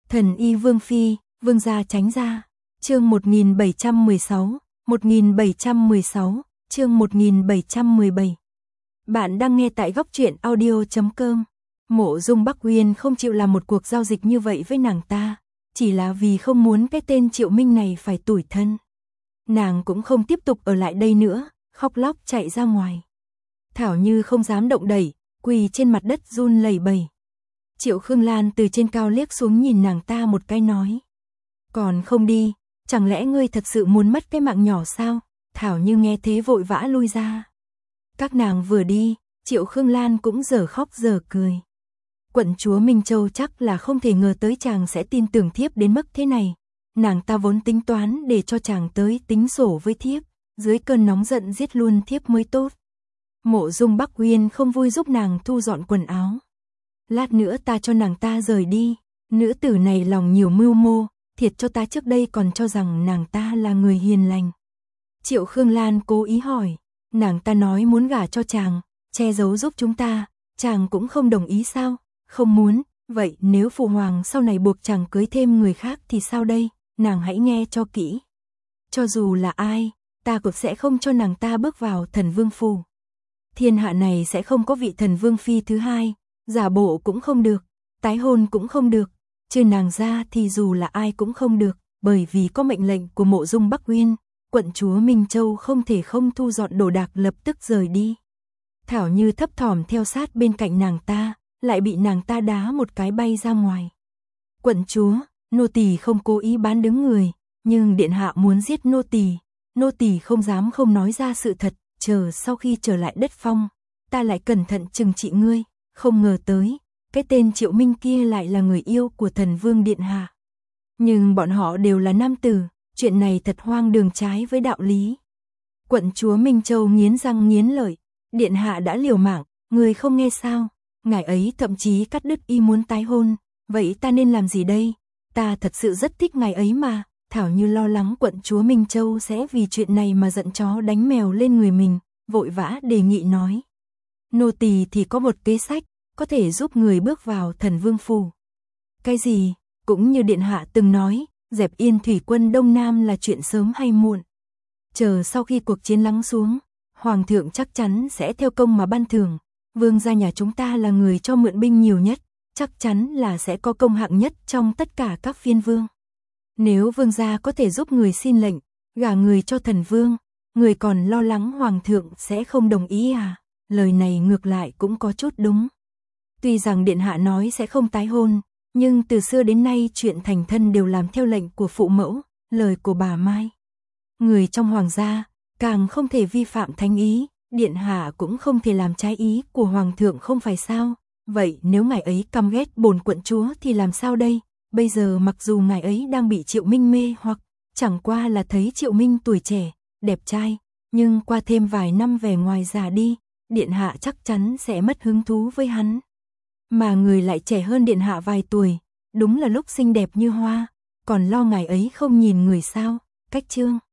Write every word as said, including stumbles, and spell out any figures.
Thần y Vương Phi, Vương gia tránh ra. Chương một nghìn bảy trăm mười sáu, một nghìn bảy trăm mười sáu, chương một nghìn bảy trăm mười bảy. Bạn đang nghe tại góc truyện audio chấm com. Mộ Dung Bắc Uyên không chịu làm một cuộc giao dịch như vậy với nàng ta, chỉ là vì không muốn cái tên Triệu Minh này phải tủi thân. Nàng cũng không tiếp tục ở lại đây nữa, khóc lóc chạy ra ngoài. Thảo Như không dám động đẩy, quỳ trên mặt đất run lẩy bẩy. Triệu Khương Lan từ trên cao liếc xuống nhìn nàng ta một cái nói: "Còn không đi, chẳng lẽ ngươi thật sự muốn mất cái mạng nhỏ sao?" Thảo Như nghe thế vội vã lui ra. Các nàng vừa đi, Triệu Khương Lan cũng giờ khóc giờ cười. Quận chúa Minh Châu chắc là không thể ngờ tới chàng sẽ tin tưởng thiếp đến mức thế này. Nàng ta vốn tính toán để cho chàng tới tính sổ với thiếp, dưới cơn nóng giận giết luôn thiếp mới tốt. Mộ Dung Bắc Uyên không vui giúp nàng thu dọn quần áo. Lát nữa ta cho nàng ta rời đi, nữ tử này lòng nhiều mưu mô, thiệt cho ta trước đây còn cho rằng nàng ta là người hiền lành. Triệu Khương Lan cố ý hỏi, nàng ta nói muốn gả cho chàng, che giấu giúp chúng ta, chàng cũng không đồng ý sao? Không muốn, vậy nếu phụ hoàng sau này buộc chàng cưới thêm người khác thì sao đây? Nàng hãy nghe cho kỹ. Cho dù là ai, ta cũng sẽ không cho nàng ta bước vào Thần Vương phủ. Thiên hạ này sẽ không có vị Thần Vương phi thứ hai, giả bộ cũng không được, tái hôn cũng không được, trừ nàng ra thì dù là ai cũng không được, bởi vì có mệnh lệnh của Mộ Dung Bắc Uyên, quận chúa Minh Châu không thể không thu dọn đồ đạc lập tức rời đi. Thảo Như thấp thỏm theo sát bên cạnh nàng ta, lại bị nàng ta đá một cái bay ra ngoài. Quận chúa, nô tỳ không cố ý bán đứng người, nhưng điện hạ muốn giết nô tỳ, nô tỳ không dám không nói ra sự thật, chờ sau khi trở lại đất phong, ta lại cẩn thận trừng trị ngươi. Không ngờ tới, cái tên Triệu Minh kia lại là người yêu của Thần Vương điện hạ. Nhưng bọn họ đều là nam tử, chuyện này thật hoang đường trái với đạo lý. Quận chúa Minh Châu nghiến răng nghiến lợi, điện hạ đã liều mạng, người không nghe sao? Ngài ấy thậm chí cắt đứt ý muốn tái hôn, vậy ta nên làm gì đây? Ta thật sự rất thích ngài ấy mà. Thảo Như lo lắng quận chúa Minh Châu sẽ vì chuyện này mà giận chó đánh mèo lên người mình, vội vã đề nghị nói: nô tỳ thì có một kế sách, có thể giúp người bước vào Thần Vương phủ. Cái gì? Cũng như điện hạ từng nói, dẹp yên thủy quân Đông Nam là chuyện sớm hay muộn. Chờ sau khi cuộc chiến lắng xuống, hoàng thượng chắc chắn sẽ theo công mà ban thưởng. Vương gia nhà chúng ta là người cho mượn binh nhiều nhất, chắc chắn là sẽ có công hạng nhất trong tất cả các phiên vương. Nếu vương gia có thể giúp người xin lệnh, gả người cho thần vương, người còn lo lắng hoàng thượng sẽ không đồng ý à? Lời này ngược lại cũng có chút đúng. Tuy rằng điện hạ nói sẽ không tái hôn, nhưng từ xưa đến nay chuyện thành thân đều làm theo lệnh của phụ mẫu, lời của bà Mai. Người trong hoàng gia càng không thể vi phạm thánh ý, điện hạ cũng không thể làm trái ý của hoàng thượng không phải sao? Vậy nếu ngài ấy căm ghét bổn quận chúa thì làm sao đây? Bây giờ mặc dù ngài ấy đang bị Triệu Minh mê hoặc chẳng qua là thấy Triệu Minh tuổi trẻ, đẹp trai, nhưng qua thêm vài năm vẻ ngoài già đi, điện hạ chắc chắn sẽ mất hứng thú với hắn. Mà người lại trẻ hơn điện hạ vài tuổi, đúng là lúc xinh đẹp như hoa, còn lo ngài ấy không nhìn người sao? Cách chương